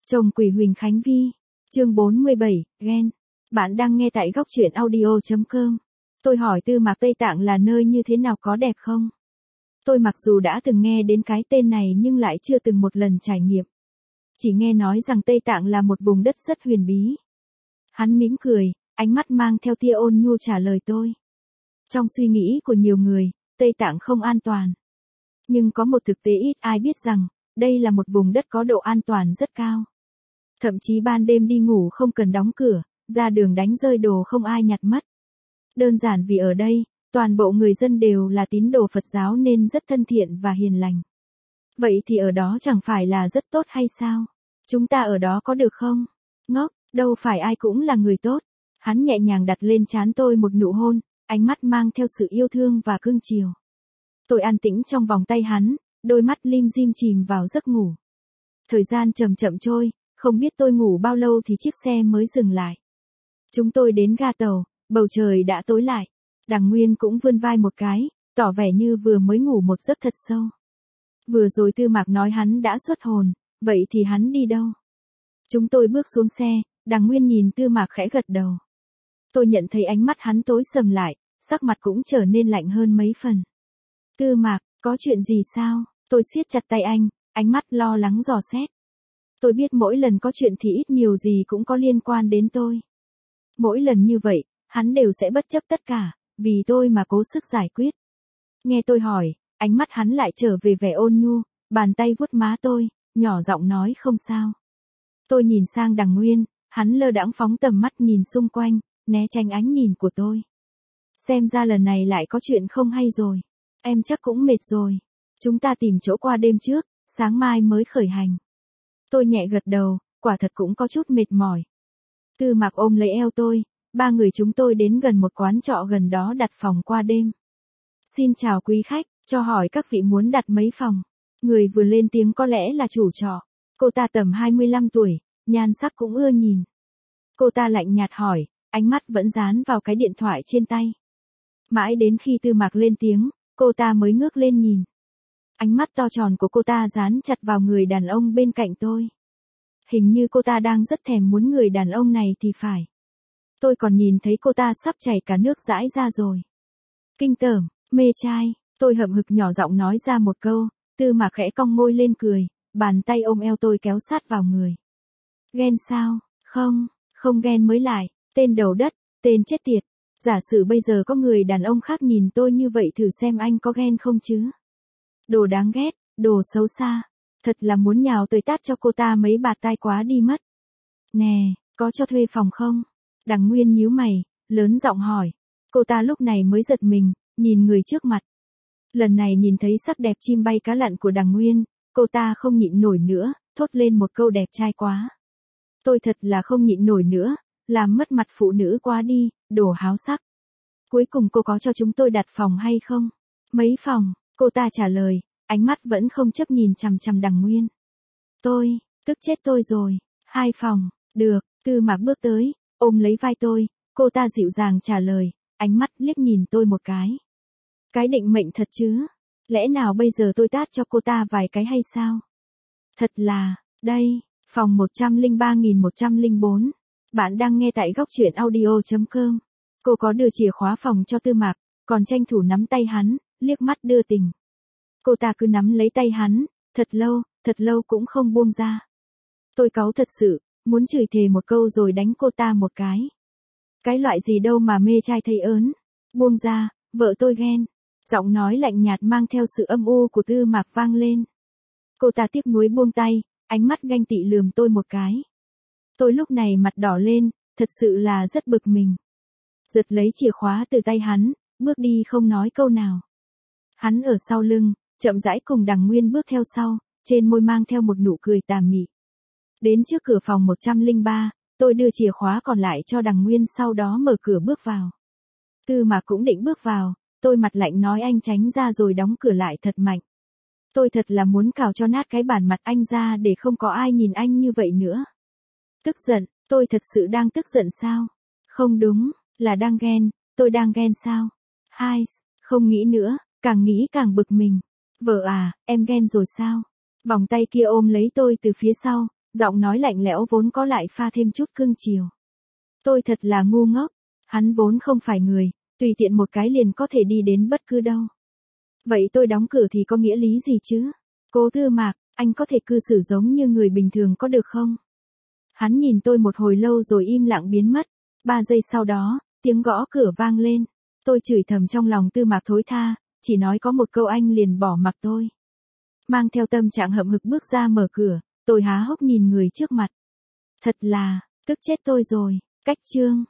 Chồng quỷ Huỳnh Khánh Vi. Chương 47, ghen. Bạn đang nghe tại góc truyện audio.com. Tôi hỏi Tư Mạc Tây Tạng là nơi như thế nào, có đẹp không? Tôi mặc dù đã từng nghe đến cái tên này nhưng lại chưa từng một lần trải nghiệm. Chỉ nghe nói rằng Tây Tạng là một vùng đất rất huyền bí. Hắn mỉm cười, ánh mắt mang theo tia ôn nhu trả lời tôi. Trong suy nghĩ của nhiều người, Tây Tạng không an toàn. Nhưng có một thực tế ít ai biết rằng, đây là một vùng đất có độ an toàn rất cao. Thậm chí ban đêm đi ngủ không cần đóng cửa, ra đường đánh rơi đồ không ai nhặt mất. Đơn giản vì ở đây, toàn bộ người dân đều là tín đồ Phật giáo nên rất thân thiện và hiền lành. Vậy thì ở đó chẳng phải là rất tốt hay sao? Chúng ta ở đó có được không? Ngốc, đâu phải ai cũng là người tốt. Hắn nhẹ nhàng đặt lên trán tôi một nụ hôn, ánh mắt mang theo sự yêu thương và cưng chiều. Tôi an tĩnh trong vòng tay hắn, đôi mắt lim dim chìm vào giấc ngủ. Thời gian chậm chậm trôi, không biết tôi ngủ bao lâu thì chiếc xe mới dừng lại. Chúng tôi đến ga tàu, bầu trời đã tối lại. Đằng Nguyên cũng vươn vai một cái, tỏ vẻ như vừa mới ngủ một giấc thật sâu. Vừa rồi Tư Mạc nói hắn đã xuất hồn, vậy thì hắn đi đâu? Chúng tôi bước xuống xe, Đằng Nguyên nhìn Tư Mạc khẽ gật đầu. Tôi nhận thấy ánh mắt hắn tối sầm lại, sắc mặt cũng trở nên lạnh hơn mấy phần. Tư Mạc, có chuyện gì sao? Tôi siết chặt tay anh, ánh mắt lo lắng dò xét. Tôi biết mỗi lần có chuyện thì ít nhiều gì cũng có liên quan đến tôi. Mỗi lần như vậy, hắn đều sẽ bất chấp tất cả, vì tôi mà cố sức giải quyết. Nghe tôi hỏi, ánh mắt hắn lại trở về vẻ ôn nhu, bàn tay vuốt má tôi, nhỏ giọng nói không sao. Tôi nhìn sang Đằng Nguyên, hắn lơ đãng phóng tầm mắt nhìn xung quanh, né tránh ánh nhìn của tôi. Xem ra lần này lại có chuyện không hay rồi. Em chắc cũng mệt rồi. Chúng ta tìm chỗ qua đêm trước, sáng mai mới khởi hành. Tôi nhẹ gật đầu, quả thật cũng có chút mệt mỏi. Tư Mạc ôm lấy eo tôi, ba người chúng tôi đến gần một quán trọ gần đó đặt phòng qua đêm. Xin chào quý khách, cho hỏi các vị muốn đặt mấy phòng. Người vừa lên tiếng có lẽ là chủ trọ. Cô ta tầm 25 tuổi, nhan sắc cũng ưa nhìn. Cô ta lạnh nhạt hỏi, ánh mắt vẫn dán vào cái điện thoại trên tay. Mãi đến khi Tư Mạc lên tiếng, cô ta mới ngước lên nhìn. Ánh mắt to tròn của cô ta dán chặt vào người đàn ông bên cạnh tôi. Hình như cô ta đang rất thèm muốn người đàn ông này thì phải. Tôi còn nhìn thấy cô ta sắp chảy cả nước dãi ra rồi. Kinh tởm, mê trai, tôi hậm hực nhỏ giọng nói ra một câu, Tư Mạc khẽ cong môi lên cười, bàn tay ôm eo tôi kéo sát vào người. Ghen sao? Không, không ghen mới lại, tên đầu đất, tên chết tiệt. Giả sử bây giờ có người đàn ông khác nhìn tôi như vậy thử xem anh có ghen không chứ? Đồ đáng ghét, đồ xấu xa. Thật là muốn nhào tới tát cho cô ta mấy bạt tai quá đi mất. Nè, có cho thuê phòng không? Đằng Nguyên nhíu mày, lớn giọng hỏi. Cô ta lúc này mới giật mình, nhìn người trước mặt. Lần này nhìn thấy sắc đẹp chim bay cá lặn của Đằng Nguyên, cô ta không nhịn nổi nữa, thốt lên một câu đẹp trai quá. Tôi thật là không nhịn nổi nữa, làm mất mặt phụ nữ quá đi, đồ háo sắc. Cuối cùng cô có cho chúng tôi đặt phòng hay không? Mấy phòng? Cô ta trả lời, ánh mắt vẫn không chấp nhìn chằm chằm Đằng Nguyên. Tôi, tức chết tôi rồi. 2 phòng, được. Tư Mạc bước tới, ôm lấy vai tôi, cô ta dịu dàng trả lời, ánh mắt liếc nhìn tôi một cái. Cái định mệnh thật chứ? Lẽ nào bây giờ tôi tát cho cô ta vài cái hay sao? Thật là, đây, phòng 103.104. Bạn đang nghe tại góc truyện audio.com. Cô có đưa chìa khóa phòng cho Tư Mạc, còn tranh thủ nắm tay hắn, liếc mắt đưa tình. Cô ta cứ nắm lấy tay hắn, thật lâu cũng không buông ra. Tôi cáu thật sự, muốn chửi thề một câu rồi đánh cô ta một cái. Cái loại gì đâu mà mê trai thấy ớn. Buông ra, vợ tôi ghen. Giọng nói lạnh nhạt mang theo sự âm u của Tư Mạc vang lên. Cô ta tiếc nuối buông tay, ánh mắt ganh tị lườm tôi một cái. Tôi lúc này mặt đỏ lên, thật sự là rất bực mình. Giật lấy chìa khóa từ tay hắn, bước đi không nói câu nào. Hắn ở sau lưng, chậm rãi cùng Đằng Nguyên bước theo sau, trên môi mang theo một nụ cười tà mị. Đến trước cửa phòng 103, tôi đưa chìa khóa còn lại cho Đằng Nguyên sau đó mở cửa bước vào. Tư Mạc cũng định bước vào, tôi mặt lạnh nói anh tránh ra rồi đóng cửa lại thật mạnh. Tôi thật là muốn cào cho nát cái bản mặt anh ra để không có ai nhìn anh như vậy nữa. Tức giận, tôi thật sự đang tức giận sao? Không đúng, là đang ghen, tôi đang ghen sao? Hai, không nghĩ nữa, càng nghĩ càng bực mình. Vợ à, em ghen rồi sao? Vòng tay kia ôm lấy tôi từ phía sau, Giọng nói lạnh lẽo vốn có lại pha thêm chút cưng chiều. Tôi thật là ngu ngốc. Hắn vốn không phải người, tùy tiện một cái liền có thể đi đến bất cứ đâu. Vậy tôi đóng cửa thì có nghĩa lý gì chứ? Cố Tư Mạc, anh có thể cư xử giống như người bình thường có được không? Hắn nhìn tôi một hồi lâu rồi im lặng biến mất. 3 giây sau đó, tiếng gõ cửa vang lên. Tôi chửi thầm trong lòng Tư Mạc thối tha, chỉ nói có một câu anh liền bỏ mặc tôi. Mang theo tâm trạng hậm hực bước ra mở cửa, tôi há hốc nhìn người trước mặt. Thật là, tức chết tôi rồi. Cách chương